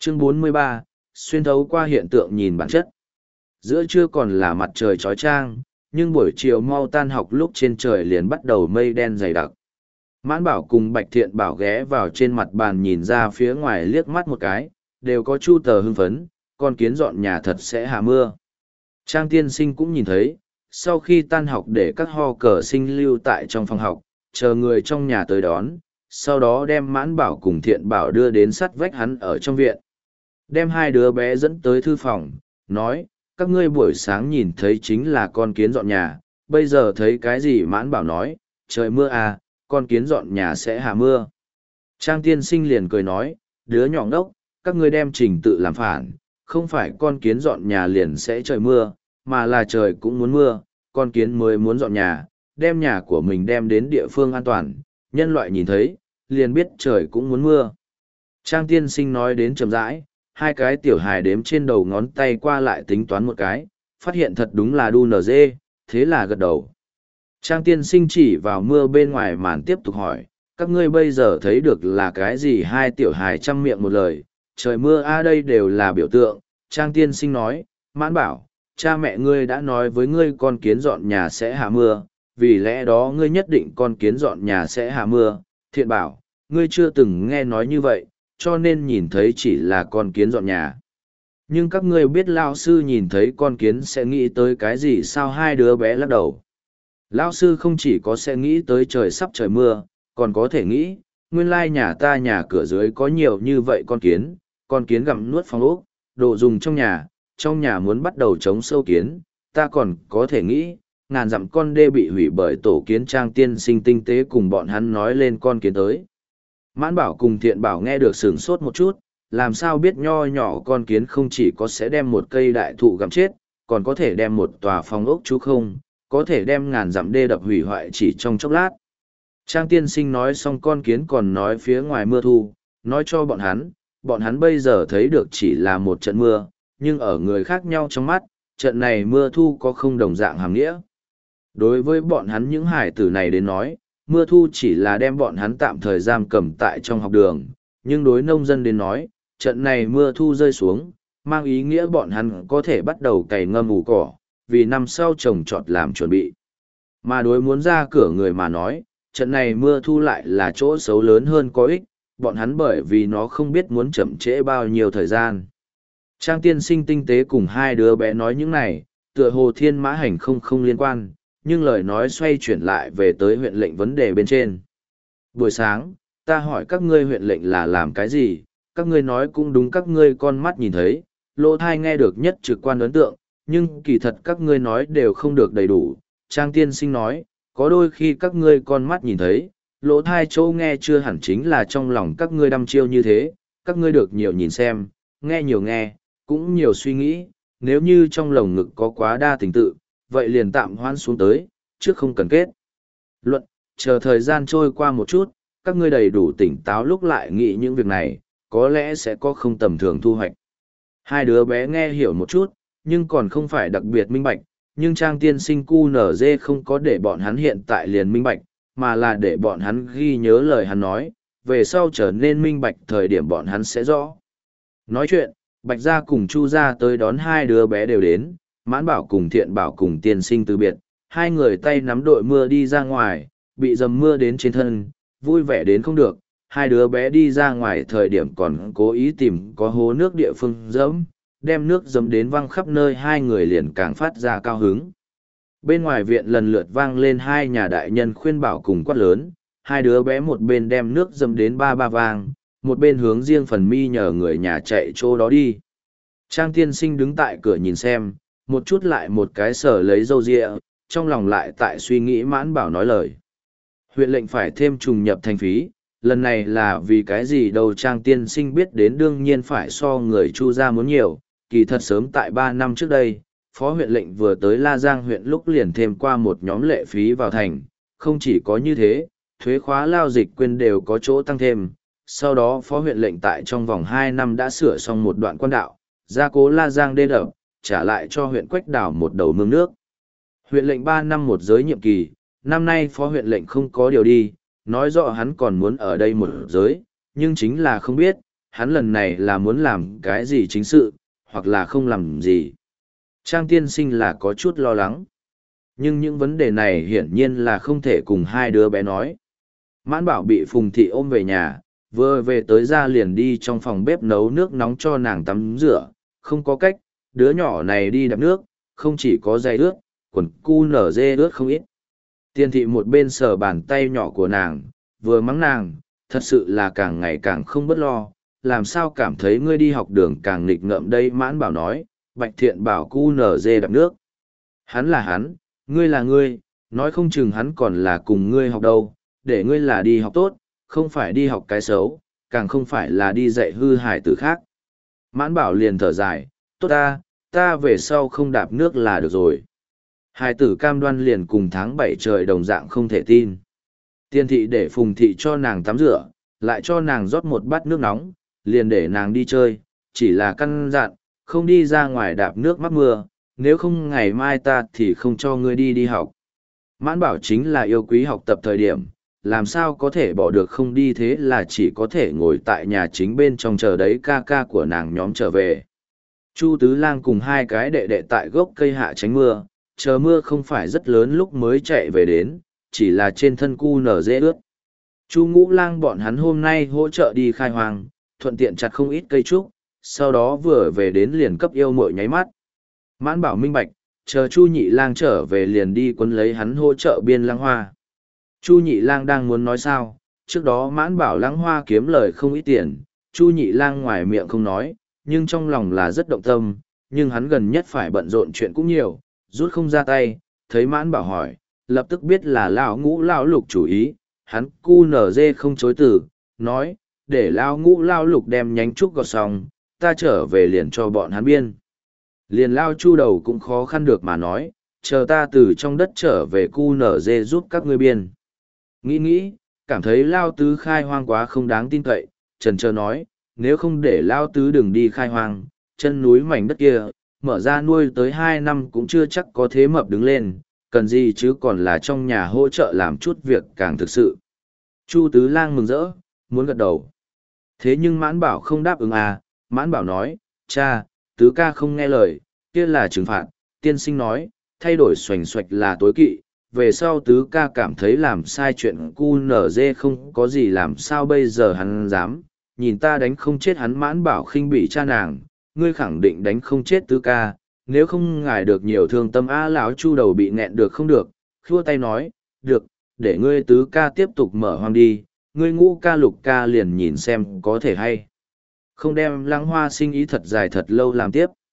Chương 43, xuyên thấu qua hiện tượng nhìn bản chất. Giữa trưa còn là mặt trời chói chang, nhưng buổi chiều mau tan học lúc trên trời liền bắt đầu mây đen dày đặc. Mãn Bảo cùng Bạch Thiện Bảo ghé vào trên mặt bàn nhìn ra phía ngoài liếc mắt một cái, đều có chu tờ hưng phấn, con kiến dọn nhà thật sẽ hạ mưa. Trang tiên sinh cũng nhìn thấy, sau khi tan học để các ho cờ sinh lưu tại trong phòng học, chờ người trong nhà tới đón, sau đó đem Mãn Bảo cùng Thiện Bảo đưa đến sát vách hắn ở trong viện. Đem hai đứa bé dẫn tới thư phòng, nói, các ngươi buổi sáng nhìn thấy chính là con kiến dọn nhà, bây giờ thấy cái gì? Mãn Bảo nói, trời mưa à, con kiến dọn nhà sẽ hạ mưa. Trang tiên sinh liền cười nói, đứa nhỏ ngốc, các ngươi đem trình tự làm phản, không phải con kiến dọn nhà liền sẽ trời mưa, mà là trời cũng muốn mưa, con kiến mới muốn dọn nhà, đem nhà của mình đem đến địa phương an toàn, nhân loại nhìn thấy, liền biết trời cũng muốn mưa. Trang tiên sinh nói đến chậm rãi, hai cái tiểu hài đếm trên đầu ngón tay qua lại tính toán một cái, phát hiện thật đúng là đu nở dê, thế là gật đầu. Trang tiên sinh chỉ vào mưa bên ngoài màn tiếp tục hỏi, các ngươi bây giờ thấy được là cái gì? Hai tiểu hài chăm miệng một lời, trời mưa a, đây đều là biểu tượng. Trang tiên sinh nói, Mãn Bảo, cha mẹ ngươi đã nói với ngươi con kiến dọn nhà sẽ hạ mưa, vì lẽ đó ngươi nhất định con kiến dọn nhà sẽ hạ mưa. Thiện Bảo, ngươi chưa từng nghe nói như vậy, cho nên nhìn thấy chỉ là con kiến dọn nhà. Nhưng các ngươi biết lão sư nhìn thấy con kiến sẽ nghĩ tới cái gì sao? Hai đứa bé lắc đầu. Lão sư không chỉ có sẽ nghĩ tới trời sắp trời mưa, còn có thể nghĩ, nguyên lai nhà ta nhà cửa dưới có nhiều như vậy con kiến gặm nuốt phòng ốc, đồ dùng trong nhà muốn bắt đầu chống sâu kiến, ta còn có thể nghĩ, ngàn dặm con đê bị hủy bởi tổ kiến. Trang tiên sinh tinh tế cùng bọn hắn nói lên con kiến tới. Mãn Bảo cùng Thiện Bảo nghe được sửng sốt một chút, làm sao biết nho nhỏ con kiến không chỉ có sẽ đem một cây đại thụ gặm chết, còn có thể đem một tòa phòng ốc chú không, có thể đem ngàn dặm đê đập hủy hoại chỉ trong chốc lát. Trang tiên sinh nói xong con kiến còn nói phía ngoài mưa thu, nói cho bọn hắn bây giờ thấy được chỉ là một trận mưa, nhưng ở người khác nhau trong mắt, trận này mưa thu có không đồng dạng hàm nghĩa. Đối với bọn hắn những hải tử này đến nói, mưa thu chỉ là đem bọn hắn tạm thời giam cầm tại trong học đường, nhưng đối nông dân đến nói, trận này mưa thu rơi xuống, mang ý nghĩa bọn hắn có thể bắt đầu cày ngâm ủ cỏ, vì năm sau trồng trọt làm chuẩn bị. Mà đối muốn ra cửa người mà nói, trận này mưa thu lại là chỗ xấu lớn hơn có ích, bọn hắn bởi vì nó không biết muốn chậm trễ bao nhiêu thời gian. Trang tiên sinh tinh tế cùng hai đứa bé nói những này, tựa hồ thiên mã hành không liên quan, nhưng lời nói xoay chuyển lại về tới huyện lệnh vấn đề bên trên. Buổi sáng, ta hỏi các ngươi huyện lệnh là làm cái gì, các ngươi nói cũng đúng, các ngươi con mắt nhìn thấy, lỗ thai nghe được nhất trực quan ấn tượng, nhưng kỳ thật các ngươi nói đều không được đầy đủ. Trang tiên sinh nói, có đôi khi các ngươi con mắt nhìn thấy, lỗ thai chỗ nghe chưa hẳn chính là trong lòng các ngươi đăm chiêu như thế, các ngươi được nhiều nhìn xem, nghe nhiều nghe, cũng nhiều suy nghĩ, nếu như trong lồng ngực có quá đa tình tự, vậy liền tạm hoãn xuống tới, trước không cần kết luận, chờ thời gian trôi qua một chút, các ngươi đầy đủ tỉnh táo lúc lại nghĩ những việc này, có lẽ sẽ có không tầm thường thu hoạch. Hai đứa bé nghe hiểu một chút, nhưng còn không phải đặc biệt minh bạch, nhưng Trang tiên sinh QNZ không có để bọn hắn hiện tại liền minh bạch, mà là để bọn hắn ghi nhớ lời hắn nói, về sau trở nên minh bạch thời điểm bọn hắn sẽ rõ. Nói chuyện, Bạch Gia cùng Chu Gia tới đón hai đứa bé đều đến, Mãn Bảo cùng Thiện Bảo cùng tiên sinh từ biệt, hai người tay nắm đội mưa đi ra ngoài, bị dầm mưa đến trên thân, vui vẻ đến không được. Hai đứa bé đi ra ngoài thời điểm còn cố ý tìm có hố nước địa phương dẫm, đem nước dẫm đến văng khắp nơi, hai người liền càng phát ra cao hứng. Bên ngoài viện lần lượt vang lên hai nhà đại nhân khuyên bảo cùng quát lớn, hai đứa bé một bên đem nước dẫm đến ba vang, một bên hướng riêng phần mi nhờ người nhà chạy chỗ đó đi. Trang tiên sinh đứng tại cửa nhìn xem, một chút lại một cái sở lấy râu ria, trong lòng lại tại suy nghĩ. Mãn Bảo nói lời, huyện lệnh phải thêm trùng nhập thành phí, lần này là vì cái gì đâu? Trang tiên sinh biết đến đương nhiên phải so người Chu gia muốn nhiều, kỳ thật sớm tại 3 năm trước đây, phó huyện lệnh vừa tới La Giang huyện lúc liền thêm qua một nhóm lệ phí vào thành, không chỉ có như thế, thuế khóa lao dịch quyền đều có chỗ tăng thêm. Sau đó phó huyện lệnh tại trong vòng 2 năm đã sửa xong một đoạn quan đạo, gia cố La Giang đê đập, trả lại cho huyện Quách Đảo một đầu mương nước. Huyện lệnh 3 năm một giới nhiệm kỳ, năm nay phó huyện lệnh không có điều đi, nói rõ hắn còn muốn ở đây một giới, nhưng chính là không biết, hắn lần này là muốn làm cái gì chính sự, hoặc là không làm gì. Trang tiên sinh là có chút lo lắng. Nhưng những vấn đề này hiển nhiên là không thể cùng hai đứa bé nói. Mãn Bảo bị Phùng Thị ôm về nhà, vừa về tới ra liền đi trong phòng bếp nấu nước nóng cho nàng tắm rửa. Không có cách, đứa nhỏ này đi đạp nước, không chỉ có giày ướt, quần cu nở dê ướt không ít. Tiên Thị một bên sờ bàn tay nhỏ của nàng, vừa mắng nàng, thật sự là càng ngày càng không bất lo, làm sao cảm thấy ngươi đi học đường càng nghịch ngợm đây. Mãn Bảo nói, Bạch Thiện bảo cu nở dê đạp nước. Hắn là hắn, ngươi là ngươi, nói không chừng hắn còn là cùng ngươi học đâu, để ngươi là đi học tốt, không phải đi học cái xấu, càng không phải là đi dạy hư hài tử khác. Mãn Bảo liền thở dài, tốt ta về sau không đạp nước là được rồi. Hài tử cam đoan liền cùng tháng 7 trời đồng dạng không thể tin. Tiên Thị để Phùng Thị cho nàng tắm rửa, lại cho nàng rót một bát nước nóng, liền để nàng đi chơi, chỉ là căn dặn, không đi ra ngoài đạp nước mắc mưa, nếu không ngày mai ta thì không cho ngươi đi học. Mãn Bảo chính là yêu quý học tập thời điểm, làm sao có thể bỏ được không đi, thế là chỉ có thể ngồi tại nhà chính bên trong chờ đấy ca ca của nàng nhóm trở về. Chu Tứ Lang cùng hai cái đệ đệ tại gốc cây hạ tránh mưa, chờ mưa không phải rất lớn lúc mới chạy về đến, chỉ là trên thân cu nở dễ ướt. Chu Ngũ Lang bọn hắn hôm nay hỗ trợ đi khai hoang, thuận tiện chặt không ít cây trúc, sau đó vừa về đến liền cấp yêu muội nháy mắt. Mãn Bảo minh bạch, chờ Chu Nhị Lang trở về liền đi quấn lấy hắn hỗ trợ biên lăng hoa. Chu Nhị Lang đang muốn nói sao, trước đó Mãn Bảo lăng hoa kiếm lời không ít tiền, Chu Nhị Lang ngoài miệng không nói, nhưng trong lòng là rất động tâm, nhưng hắn gần nhất phải bận rộn chuyện cũng nhiều, rút không ra tay, thấy Mãn Bảo hỏi, lập tức biết là lão Ngũ lão Lục chủ ý, hắn cu nở dê không chối từ, nói, để lão Ngũ lão Lục đem nhánh trúc gọt xong, ta trở về liền cho bọn hắn biên. Liền lao Chu đầu cũng khó khăn được mà nói, chờ ta từ trong đất trở về cu nở dê giúp các ngươi biên. Nghĩ, cảm thấy lao tứ khai hoang quá không đáng tin cậy, trần chờ nói, nếu không để lao tứ đừng đi khai hoang, chân núi mảnh đất kia, mở ra nuôi tới 2 năm cũng chưa chắc có thế mập đứng lên, cần gì chứ còn là trong nhà hỗ trợ làm chút việc càng thực sự. Chu Tứ Lang mừng rỡ, muốn gật đầu. Thế nhưng Mãn Bảo không đáp ứng à, Mãn Bảo nói, cha, tứ ca không nghe lời, kia là trừng phạt, tiên sinh nói, thay đổi xoành xoạch là tối kỵ, về sau tứ ca cảm thấy làm sai chuyện cu nở dê không có gì làm sao bây giờ hắn dám, nhìn ta đánh không chết hắn. Mãn Bảo khinh bỉ cha nàng, ngươi khẳng định đánh không chết tứ ca, nếu không ngài được nhiều thương tâm. Lão Chu đầu bị nghẹn được không được, khua tay nói, được, để ngươi tứ ca tiếp tục mở hoang đi, ngươi Ngũ ca Lục ca liền nhìn xem có thể hay không đem lăng hoa sinh ý thật dài thật lâu làm tiếp.